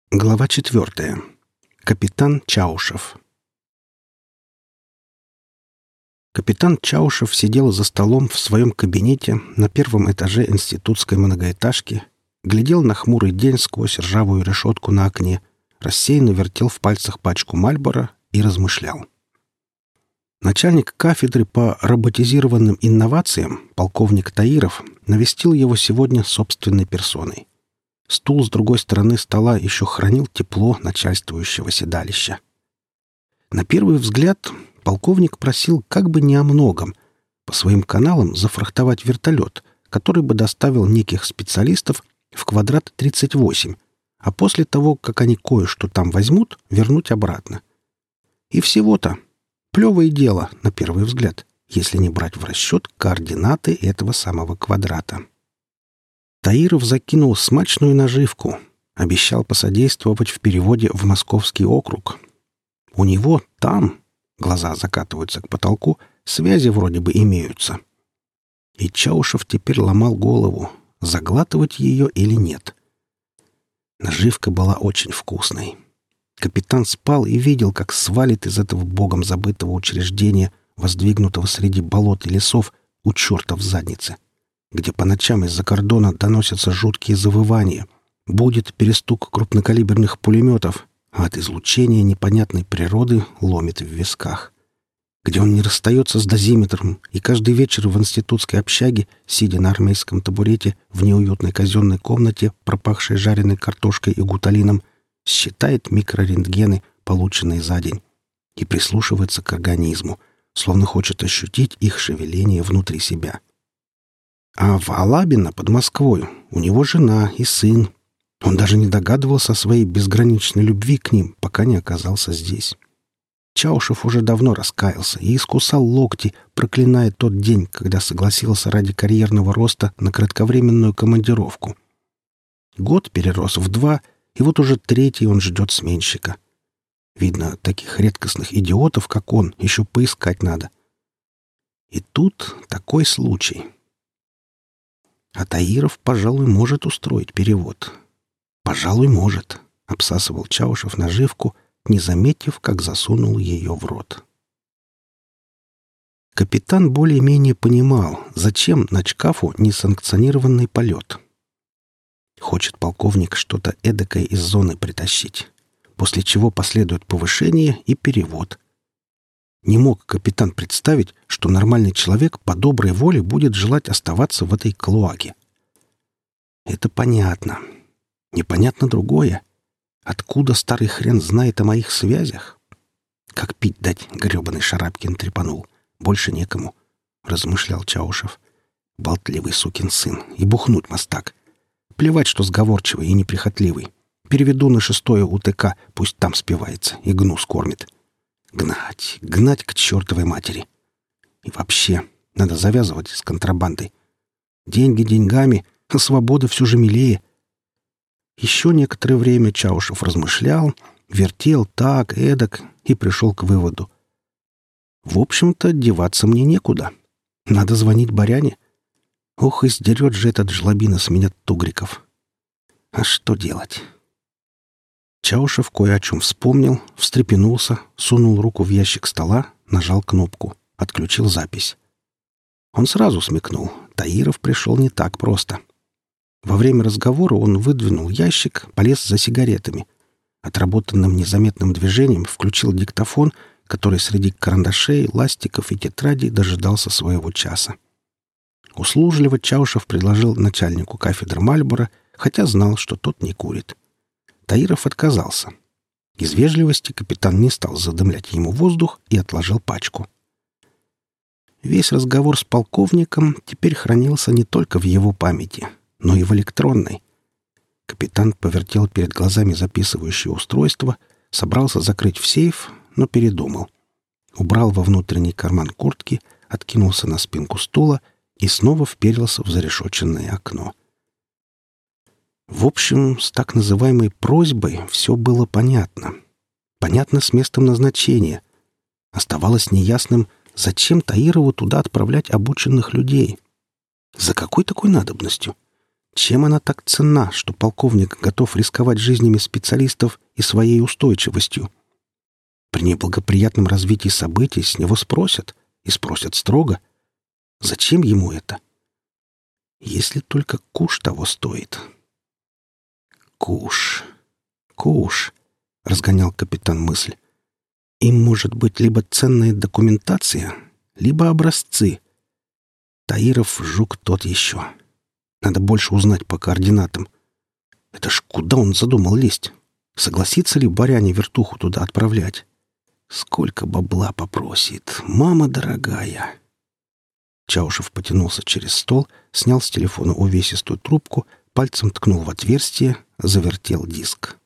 Глава 4. Капитан Чаушев. Капитан Чаушев сидел за столом в своем кабинете на первом этаже институтской многоэтажки, глядел на хмурый день сквозь ржавую решетку на окне, рассеянно вертел в пальцах пачку Мальборо и размышлял. Начальник кафедры по роботизированным инновациям, полковник Таиров, навестил его сегодня собственной персоной. Стул с другой стороны стола еще хранил тепло начальствующего седалища. На первый взгляд полковник просил как бы не о многом — по своим каналам зафрахтовать вертолет, который бы доставил неких специалистов в квадрат 38, а после того, как они кое-что там возьмут, вернуть обратно. И всего-то плевое дело, на первый взгляд, если не брать в расчет координаты этого самого квадрата. Таиров закинул смачную наживку, обещал посодействовать в переводе в Московский округ. У него там, глаза закатываются к потолку, связи вроде бы имеются. И Чаушев теперь ломал голову, заглатывать ее или нет. Наживка была очень вкусной. Капитан спал и видел, как свалит из этого богом забытого учреждения, воздвигнутого среди болот и лесов, у черта в заднице, где по ночам из-за кордона доносятся жуткие завывания, будет перестук крупнокалиберных пулеметов, а от излучения непонятной природы ломит в висках, где он не расстается с дозиметром и каждый вечер в институтской общаге, сидя на армейском табурете в неуютной казенной комнате, пропахшей жареной картошкой и гуталином, считает микрорентгены, полученные за день, и прислушивается к организму, словно хочет ощутить их шевеление внутри себя. А в Алабино под Москвой у него жена и сын. Он даже не догадывался о своей безграничной любви к ним, пока не оказался здесь. Чаушев уже давно раскаялся и искусал локти, проклиная тот день, когда согласился ради карьерного роста на кратковременную командировку. Год перерос в 2, и вот уже 3-й он ждет сменщика. Видно, таких редкостных идиотов, как он, еще поискать надо. И тут такой случай. А Таиров, пожалуй, может устроить перевод. «Пожалуй, может», — обсасывал Чаушев наживку, не заметив, как засунул ее в рот. Капитан более-менее понимал, зачем начкафу несанкционированный полет. Хочет полковник что-то эдакое из зоны притащить, после чего последует повышение и перевод. Не мог капитан представить, что нормальный человек по доброй воле будет желать оставаться в этой клоаке. Это понятно. Непонятно другое. Откуда старый хрен знает о моих связях? Как пить дать, гребаный Шарапкин трепанул. Больше некому, — размышлял Чаушев. Болтливый сукин сын и бухнуть мастак. Плевать, что сговорчивый и неприхотливый. Переведу на 6-е УТК, пусть там спивается и гнус кормит. Гнать, гнать к чертовой матери. И вообще, надо завязывать с контрабандой. Деньги деньгами, а свобода все же милее. Еще некоторое время Чаушев размышлял, вертел так, эдак и пришел к выводу. В общем-то, деваться мне некуда. Надо звонить Баряне. Ох, и сдерет же этот жлобина с меня тугриков. А что делать? Чаушев кое о чем вспомнил, встрепенулся, сунул руку в ящик стола, нажал кнопку, отключил запись. Он сразу смекнул, Таиров пришел не так просто. Во время разговора он выдвинул ящик, полез за сигаретами. Отработанным незаметным движением включил диктофон, который среди карандашей, ластиков и тетрадей дожидался своего часа. Услужливо Чаушев предложил начальнику кафедры Мальборо, хотя знал, что тот не курит. Таиров отказался. Из вежливости капитан не стал задымлять ему воздух и отложил пачку. Весь разговор с полковником теперь хранился не только в его памяти, но и в электронной. Капитан повертел перед глазами записывающее устройство, собрался закрыть в сейф, но передумал. Убрал во внутренний карман куртки, откинулся на спинку стула и снова вперился в зарешоченное окно. В общем, с так называемой просьбой все было понятно. Понятно с местом назначения. Оставалось неясным, зачем Таирову туда отправлять обученных людей. За какой такой надобностью? Чем она так ценна, что полковник готов рисковать жизнями специалистов и своей устойчивостью? При неблагоприятном развитии событий с него спросят, и спросят строго. Зачем ему это? Если только куш того стоит. Куш, куш, разгонял капитан мысль. Им может быть либо ценная документация, либо образцы. Таиров жук тот еще. Надо больше узнать по координатам. Это ж куда он задумал лезть? Согласится ли баряне вертуху туда отправлять? Сколько бабла попросит, мама дорогая!» Чаушев потянулся через стол, снял с телефона увесистую трубку, пальцем ткнул в отверстие, завертел диск.